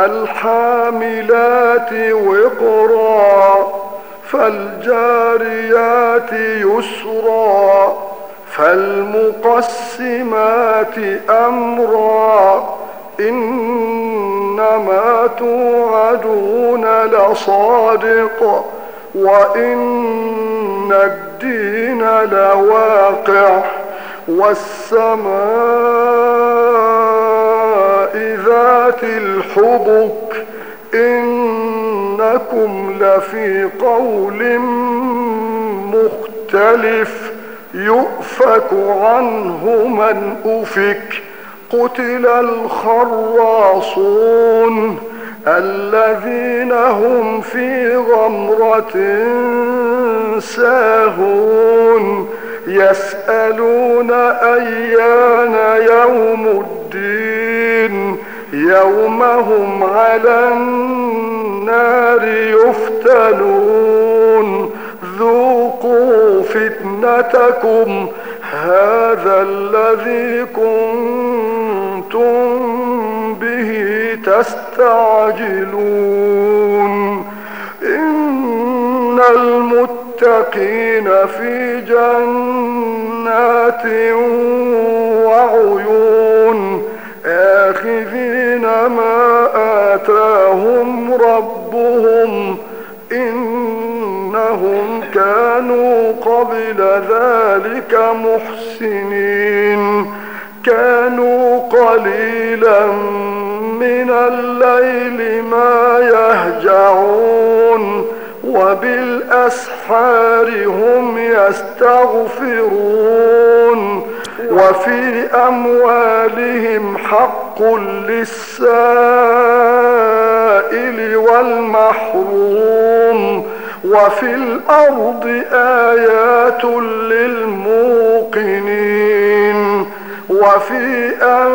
فالحاملات وقرا فالجاريات يسرا فالمقسمات أمرا إنما توعدون لصادق وإن الدين لواقع والسماء ذات الحبك إنكم لفي قول مختلف يؤفك عنه من أفك قتل الخراصون الذين هم في غمرة ساهون يسألون أيان يوم الدين يوم هم على النار يفتنون ذوقوا فتنتكم هذا الذي كنتم به تستعجلون إن المتقين في جنات وعيون آخذين ما آتاهم ربهم إنهم كانوا قبل ذلك محسنين كانوا قليلا من الليل ما يهجعون وبالأسحار هم يستغفرون وفي أموالهم حق للسائل والمحروم وفي الأرض آيات للموقنين وفي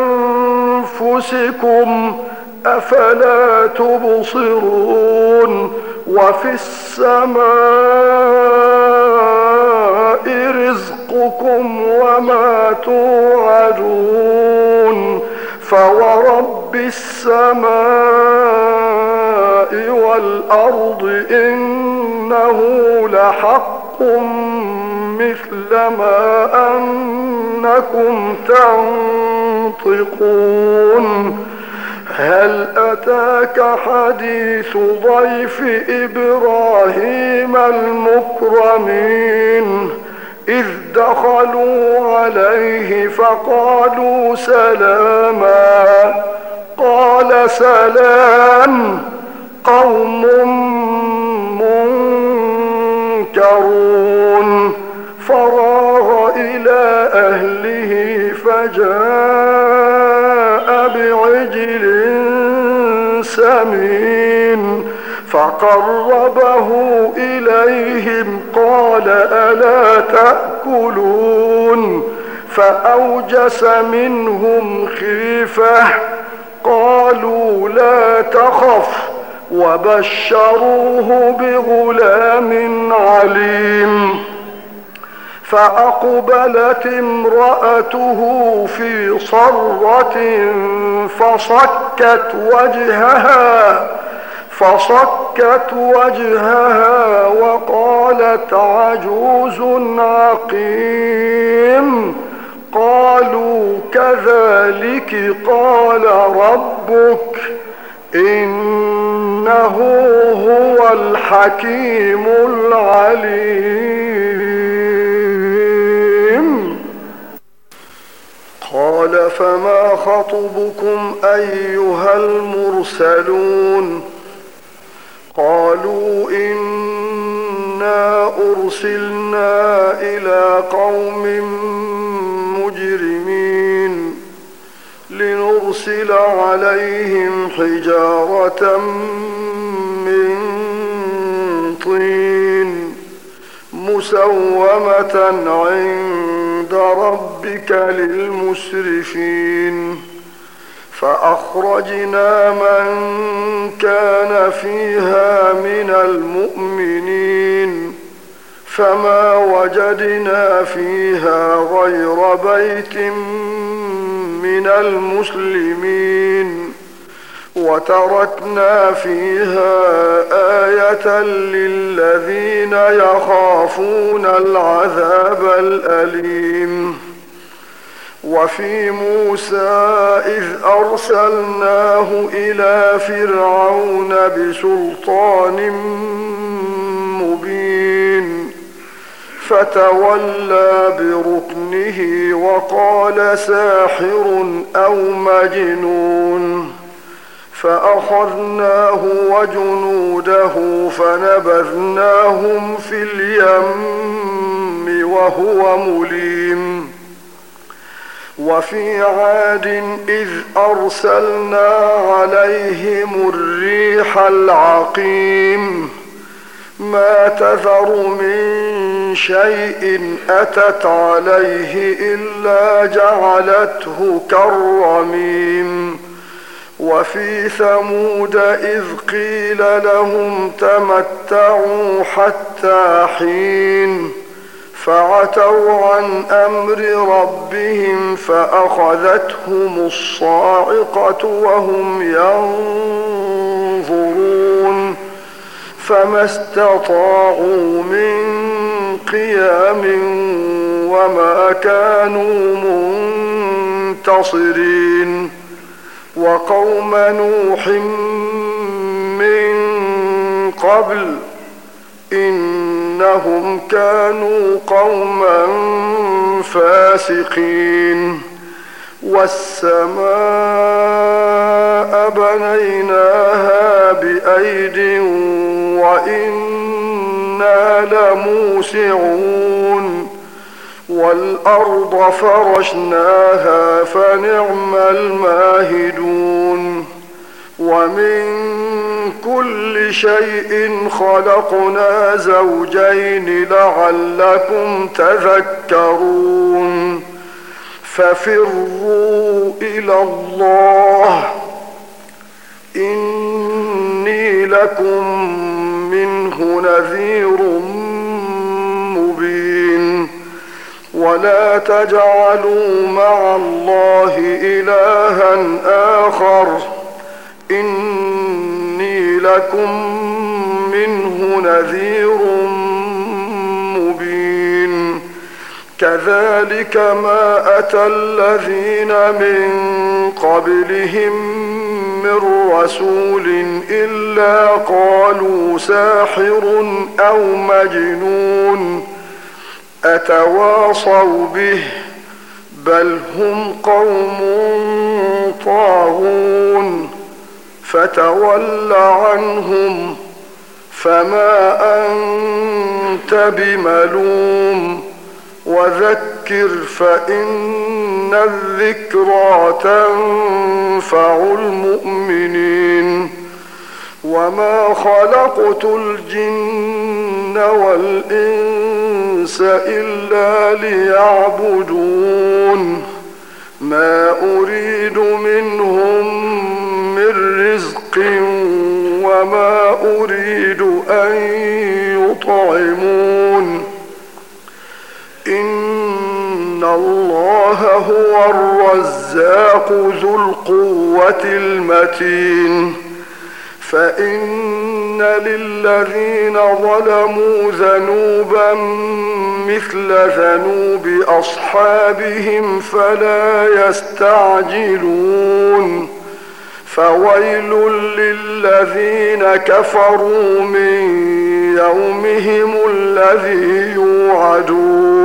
أنفسكم أفلا تبصرون وفي السماء رزقكم وما توعدون فورب السماء والأرض إنه لحق مثل ما أنكم تنطقون هل أتاك حديث ضيف إبراهيم المكرمين إذ دخلوا عليه فقالوا سلاما قال سلام قوم منكرون فراغ إلى أهله فجاء بعجل سمين فقربه إليهم قال ألا تأكلون فأوجس منهم خيفة قالوا لا تخف وبشروه بغلام عليم فأقبلت امرأته في صرة فصكت وجهها وقالت عجوز عقيم قالوا كذلك قال ربك إنه هو الحكيم العليم قال فما خطبكم أيها المرسلون قالوا إنا أرسلنا إلى قوم مجرمين لنرسل عليهم حجارة من طين مسومة عند ربك للمسرفين فأخرجنا من كان فيها من المؤمنين فما وجدنا فيها غير بيت من المسلمين وتركنا فيها آية للذين يخافون العذاب الأليم. وفي موسى إذ أرسلناه إلى فرعون بسلطان مبين فتولى بركنه وقال ساحر أو مجنون، فأخذناه وجنوده فنبذناهم في اليم وهو مليم. وفي عاد إذ أرسلنا عليهم الريح العقيم ما تذر من شيء أتت عليه إلا جعلته كالرميم. وفي ثمود إذ قيل لهم تمتعوا حتى حين فعتوا عن أمر ربهم فأخذتهم الصاعقة وهم ينظرون فما استطاعوا من قيام وما كانوا منتصرين. وقوم نوح من قبل إنهم كانوا قوما فاسقين. والسماء بنيناها بأيد وإنا لموسعون. والأرض فرشناها فنعم الماهدون. ومن كل شيء خلقنا زوجين لعلكم تذكرون. ففروا إلى الله إني لكم منه نذير مبين. ولا تجعلوا مع الله إلها آخر إني لكم منه نذير مبين. كذلك ما أتى الذين من قبلهم من رسول إلا قالوا ساحر أو مجنون أتواصوا به بل هم قوم طاغون. فتول عنهم فما أنت بملوم وذكر فإن الذكرى تنفع المؤمنين. وما خلقت الجن والإنس إلا ليعبدون ما أريد منهم من رزق وما أريد أن يطعمون إن الله هو الرزاق ذو القوة المتين. فإن للذين ظلموا ذنوبا مثل ذنوب أصحابهم فلا يستعجلون. فويل للذين كفروا من يومهم الذي يوعدون.